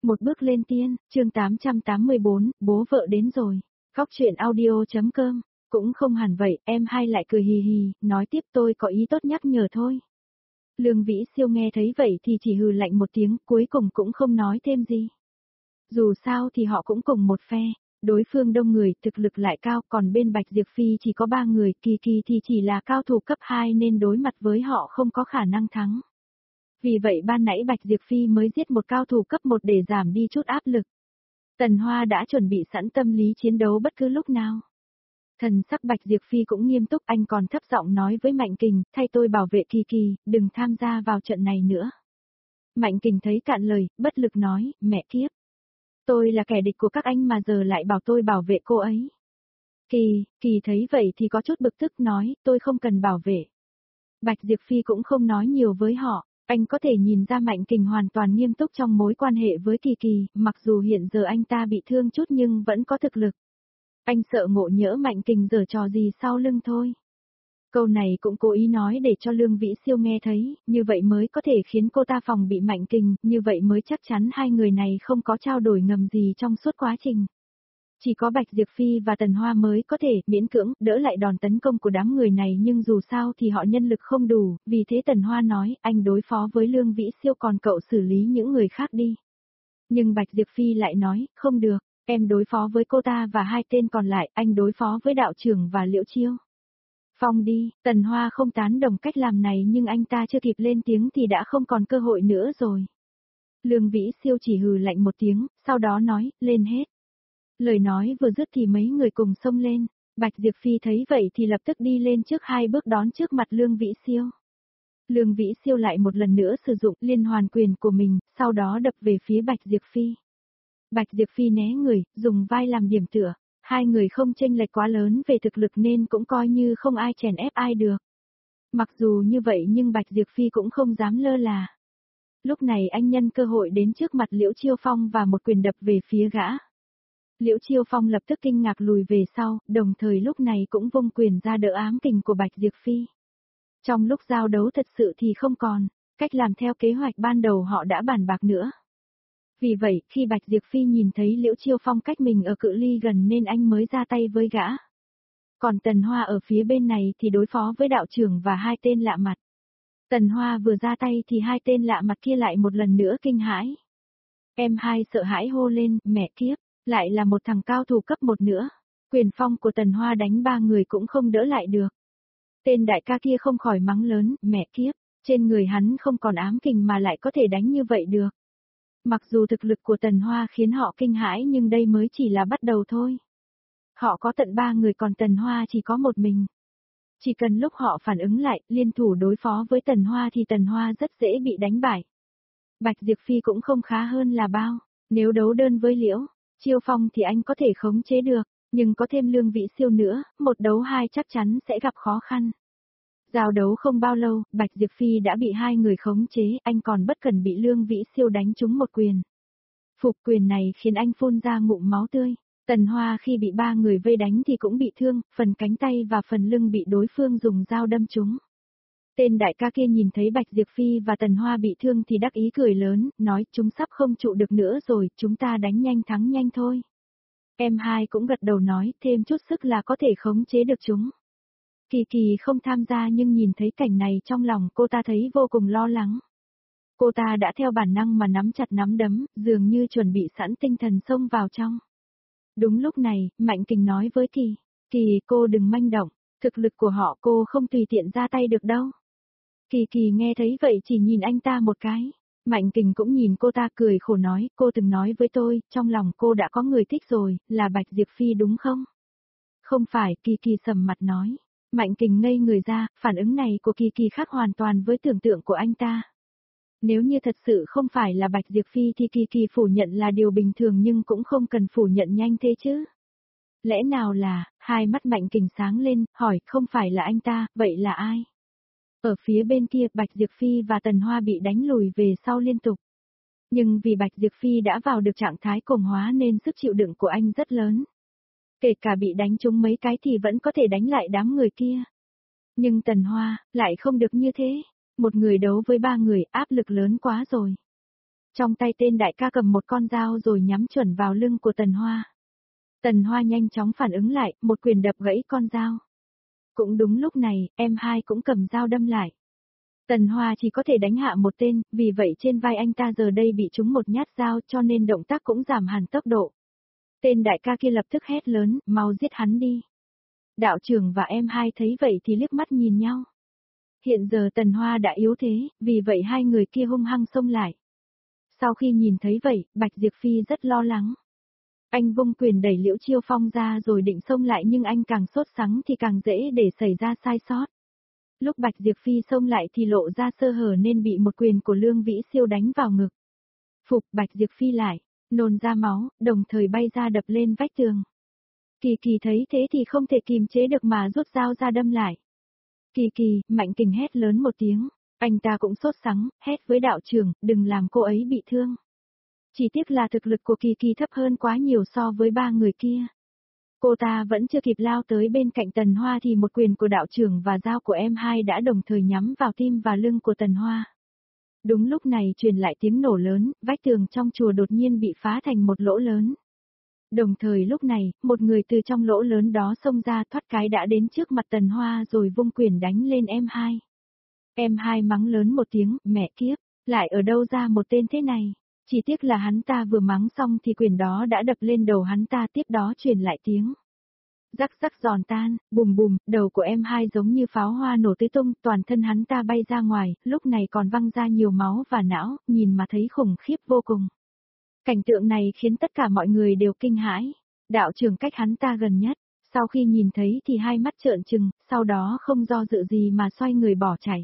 Một bước lên tiên, chương 884, bố vợ đến rồi. Góc truyện audio.com. Cũng không hẳn vậy, em hai lại cười hì hì, nói tiếp tôi có ý tốt nhắc nhở thôi. Lương Vĩ Siêu nghe thấy vậy thì chỉ hừ lạnh một tiếng, cuối cùng cũng không nói thêm gì. Dù sao thì họ cũng cùng một phe, đối phương đông người, thực lực lại cao, còn bên Bạch Diệp Phi chỉ có 3 người, Kỳ Kỳ thì chỉ là cao thủ cấp 2 nên đối mặt với họ không có khả năng thắng. Vì vậy ban nãy Bạch Diệp Phi mới giết một cao thủ cấp 1 để giảm đi chút áp lực. Tần Hoa đã chuẩn bị sẵn tâm lý chiến đấu bất cứ lúc nào. Thần sắc Bạch Diệp Phi cũng nghiêm túc, anh còn thấp giọng nói với Mạnh Kình, thay tôi bảo vệ Kỳ Kỳ, đừng tham gia vào trận này nữa. Mạnh Kình thấy cạn lời, bất lực nói, mẹ kiếp. Tôi là kẻ địch của các anh mà giờ lại bảo tôi bảo vệ cô ấy. Kỳ thấy vậy thì có chút bực tức nói, tôi không cần bảo vệ. Bạch Diệp Phi cũng không nói nhiều với họ, anh có thể nhìn ra Mạnh Kình hoàn toàn nghiêm túc trong mối quan hệ với Kỳ Kỳ, mặc dù hiện giờ anh ta bị thương chút nhưng vẫn có thực lực. Anh sợ ngộ nhỡ Mạnh Kình giở trò gì sau lưng thôi. Câu này cũng cố ý nói để cho Lương Vĩ Siêu nghe thấy, như vậy mới có thể khiến cô ta phòng bị Mạnh Kình, như vậy mới chắc chắn hai người này không có trao đổi ngầm gì trong suốt quá trình. Chỉ có Bạch Diệp Phi và Tần Hoa mới có thể miễn cưỡng đỡ lại đòn tấn công của đám người này, nhưng dù sao thì họ nhân lực không đủ, vì thế Tần Hoa nói anh đối phó với Lương Vĩ Siêu còn cậu xử lý những người khác đi. Nhưng Bạch Diệp Phi lại nói, không được, em đối phó với cô ta và hai tên còn lại, anh đối phó với đạo trưởng và Liễu Chiêu. Phong đi, Tần Hoa không tán đồng cách làm này nhưng anh ta chưa kịp lên tiếng thì đã không còn cơ hội nữa rồi. Lương Vĩ Siêu chỉ hừ lạnh một tiếng, sau đó nói, lên hết. Lời nói vừa dứt thì mấy người cùng xông lên, Bạch Diệp Phi thấy vậy thì lập tức đi lên trước 2 bước đón trước mặt Lương Vĩ Siêu. Lương Vĩ Siêu lại một lần nữa sử dụng liên hoàn quyền của mình, sau đó đập về phía Bạch Diệp Phi. Bạch Diệp Phi né người, dùng vai làm điểm tựa, hai người không chênh lệch quá lớn về thực lực nên cũng coi như không ai chèn ép ai được. Mặc dù như vậy nhưng Bạch Diệp Phi cũng không dám lơ là. Lúc này anh nhân cơ hội đến trước mặt Liễu Chiêu Phong và một quyền đập về phía gã. Liễu Chiêu Phong lập tức kinh ngạc lùi về sau, đồng thời lúc này cũng vung quyền ra đỡ ám kình của Bạch Diệp Phi. Trong lúc giao đấu thật sự thì không còn, cách làm theo kế hoạch ban đầu họ đã bàn bạc nữa. Vì vậy, khi Bạch Diệp Phi nhìn thấy Liễu Chiêu Phong cách mình ở cự ly gần nên anh mới ra tay với gã. Còn Tần Hoa ở phía bên này thì đối phó với đạo trưởng và hai tên lạ mặt. Tần Hoa vừa ra tay thì hai tên lạ mặt kia lại một lần nữa kinh hãi. Em hai sợ hãi hô lên, mẹ kiếp, lại là một thằng cao thủ cấp 1 nữa. Quyền phong của Tần Hoa đánh 3 người cũng không đỡ lại được. Tên đại ca kia không khỏi mắng lớn, mẹ kiếp, trên người hắn không còn ám kình mà lại có thể đánh như vậy được. Mặc dù thực lực của Tần Hoa khiến họ kinh hãi nhưng đây mới chỉ là bắt đầu thôi. Họ có tận 3 người còn Tần Hoa chỉ có một mình. Chỉ cần lúc họ phản ứng lại, liên thủ đối phó với Tần Hoa thì Tần Hoa rất dễ bị đánh bại. Bạch Diệp Phi cũng không khá hơn là bao, nếu đấu đơn với Liễu Chiêu Phong thì anh có thể khống chế được, nhưng có thêm Lương Vĩ Siêu nữa, một đấu hai chắc chắn sẽ gặp khó khăn. Giao đấu không bao lâu, Bạch Diệp Phi đã bị hai người khống chế, anh còn bất cần bị Lương Vĩ Siêu đánh trúng một quyền. Phục quyền này khiến anh phun ra ngụm máu tươi. Tần Hoa khi bị 3 người vây đánh thì cũng bị thương, phần cánh tay và phần lưng bị đối phương dùng dao đâm trúng. Tên đại ca kia nhìn thấy Bạch Diệp Phi và Tần Hoa bị thương thì đắc ý cười lớn, nói chúng sắp không trụ được nữa rồi, chúng ta đánh nhanh thắng nhanh thôi. Em hai cũng gật đầu nói, thêm chút sức là có thể khống chế được chúng. Kỳ Kỳ không tham gia nhưng nhìn thấy cảnh này trong lòng cô ta thấy vô cùng lo lắng. Cô ta đã theo bản năng mà nắm chặt nắm đấm, dường như chuẩn bị sẵn tinh thần xông vào trong. Đúng lúc này, Mạnh Kình nói với Kỳ, cô đừng manh động, thực lực của họ cô không tùy tiện ra tay được đâu. Kỳ nghe thấy vậy chỉ nhìn anh ta một cái. Mạnh Kình cũng nhìn cô ta cười khổ nói, cô từng nói với tôi, trong lòng cô đã có người thích rồi, là Bạch Diệp Phi đúng không? Không phải, Kỳ sầm mặt nói. Mạnh Kình ngây người ra, phản ứng này của Kỳ khác hoàn toàn với tưởng tượng của anh ta. Nếu như thật sự không phải là Bạch Diệp Phi thì Kỳ phủ nhận là điều bình thường nhưng cũng không cần phủ nhận nhanh thế chứ. Lẽ nào là, hai mắt Mạnh Kình sáng lên, hỏi không phải là anh ta, vậy là ai? Ở phía bên kia Bạch Diệp Phi và Tần Hoa bị đánh lùi về sau liên tục. Nhưng vì Bạch Diệp Phi đã vào được trạng thái cường hóa nên sức chịu đựng của anh rất lớn. Kể cả bị đánh trúng mấy cái thì vẫn có thể đánh lại đám người kia. Nhưng Tần Hoa, lại không được như thế. Một người đấu với 3 người, áp lực lớn quá rồi. Trong tay tên đại ca cầm một con dao rồi nhắm chuẩn vào lưng của Tần Hoa. Tần Hoa nhanh chóng phản ứng lại, một quyền đập gãy con dao. Cũng đúng lúc này, em hai cũng cầm dao đâm lại. Tần Hoa chỉ có thể đánh hạ một tên, vì vậy trên vai anh ta giờ đây bị trúng một nhát dao cho nên động tác cũng giảm hẳn tốc độ. Tên đại ca kia lập tức hét lớn, mau giết hắn đi. Đạo trưởng và em hai thấy vậy thì liếc mắt nhìn nhau. Hiện giờ Tần Hoa đã yếu thế, vì vậy hai người kia hung hăng xông lại. Sau khi nhìn thấy vậy, Bạch Diệp Phi rất lo lắng. Anh vung quyền đẩy Liễu Chiêu Phong ra rồi định xông lại nhưng anh càng sốt sắng thì càng dễ để xảy ra sai sót. Lúc Bạch Diệp Phi xông lại thì lộ ra sơ hở nên bị một quyền của Lương Vĩ Siêu đánh vào ngực. Phục Bạch Diệp Phi lại, nôn ra máu, đồng thời bay ra đập lên vách tường. Kỳ Kỳ thấy thế thì không thể kìm chế được mà rút dao ra đâm lại. Kỳ Kỳ, Mạnh Kình hét lớn một tiếng, anh ta cũng sốt sắng, hét với đạo trưởng, đừng làm cô ấy bị thương. Chỉ tiếc là thực lực của Kỳ Kỳ thấp hơn quá nhiều so với ba người kia. Cô ta vẫn chưa kịp lao tới bên cạnh Tần Hoa thì một quyền của đạo trưởng và dao của em hai đã đồng thời nhắm vào tim và lưng của Tần Hoa. Đúng lúc này truyền lại tiếng nổ lớn, vách tường trong chùa đột nhiên bị phá thành một lỗ lớn. Đồng thời lúc này, một người từ trong lỗ lớn đó xông ra thoát cái đã đến trước mặt Tần Hoa rồi vung quyền đánh lên em hai. Em hai mắng lớn một tiếng, mẹ kiếp, lại ở đâu ra một tên thế này. Chỉ tiếc là hắn ta vừa mắng xong thì quyền đó đã đập lên đầu hắn ta, tiếp đó truyền lại tiếng rắc rắc giòn tan, bùm bùm, đầu của em hai giống như pháo hoa nổ tứ tung, toàn thân hắn ta bay ra ngoài, lúc này còn văng ra nhiều máu và não, nhìn mà thấy khủng khiếp vô cùng. Cảnh tượng này khiến tất cả mọi người đều kinh hãi. Đạo trưởng cách hắn ta gần nhất, sau khi nhìn thấy thì hai mắt trợn trừng, sau đó không do dự gì mà xoay người bỏ chạy.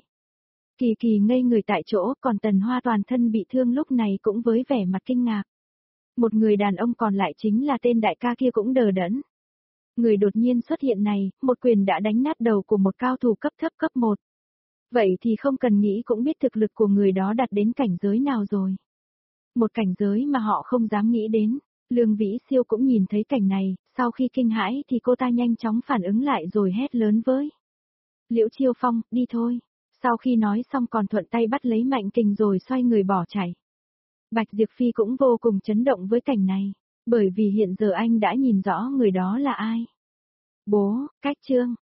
Kỳ Kỳ ngây người tại chỗ, còn Tần Hoa toàn thân bị thương lúc này cũng với vẻ mặt kinh ngạc. Một người đàn ông còn lại chính là tên đại ca kia cũng đờ đẫn. Người đột nhiên xuất hiện này, một quyền đã đánh nát đầu của một cao thủ cấp thấp cấp 1. Vậy thì không cần nghĩ cũng biết thực lực của người đó đạt đến cảnh giới nào rồi. Một cảnh giới mà họ không dám nghĩ đến. Lương Vĩ Siêu cũng nhìn thấy cảnh này, sau khi kinh hãi thì cô ta nhanh chóng phản ứng lại rồi hét lớn với Liễu Chiêu Phong, đi thôi. Sau khi nói xong còn thuận tay bắt lấy Mạnh Kình rồi xoay người bỏ chạy. Bạch Diệp Phi cũng vô cùng chấn động với cảnh này, bởi vì hiện giờ anh đã nhìn rõ người đó là ai. Bố, cách chương.